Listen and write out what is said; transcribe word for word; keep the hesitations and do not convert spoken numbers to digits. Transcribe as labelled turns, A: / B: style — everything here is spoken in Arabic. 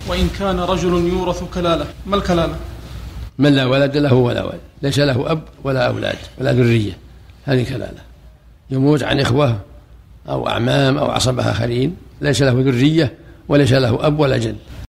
A: وإن كان رجل يورث كلالة، ما الكلالة؟
B: من لا ولد له ولا ولد، ليس له أب ولا أولاد ولا ذرية، هذه كلالة. يموت عن إخوة أو أعمام أو عصبة آخرين، ليس له ذرية وليس له أب ولا جد.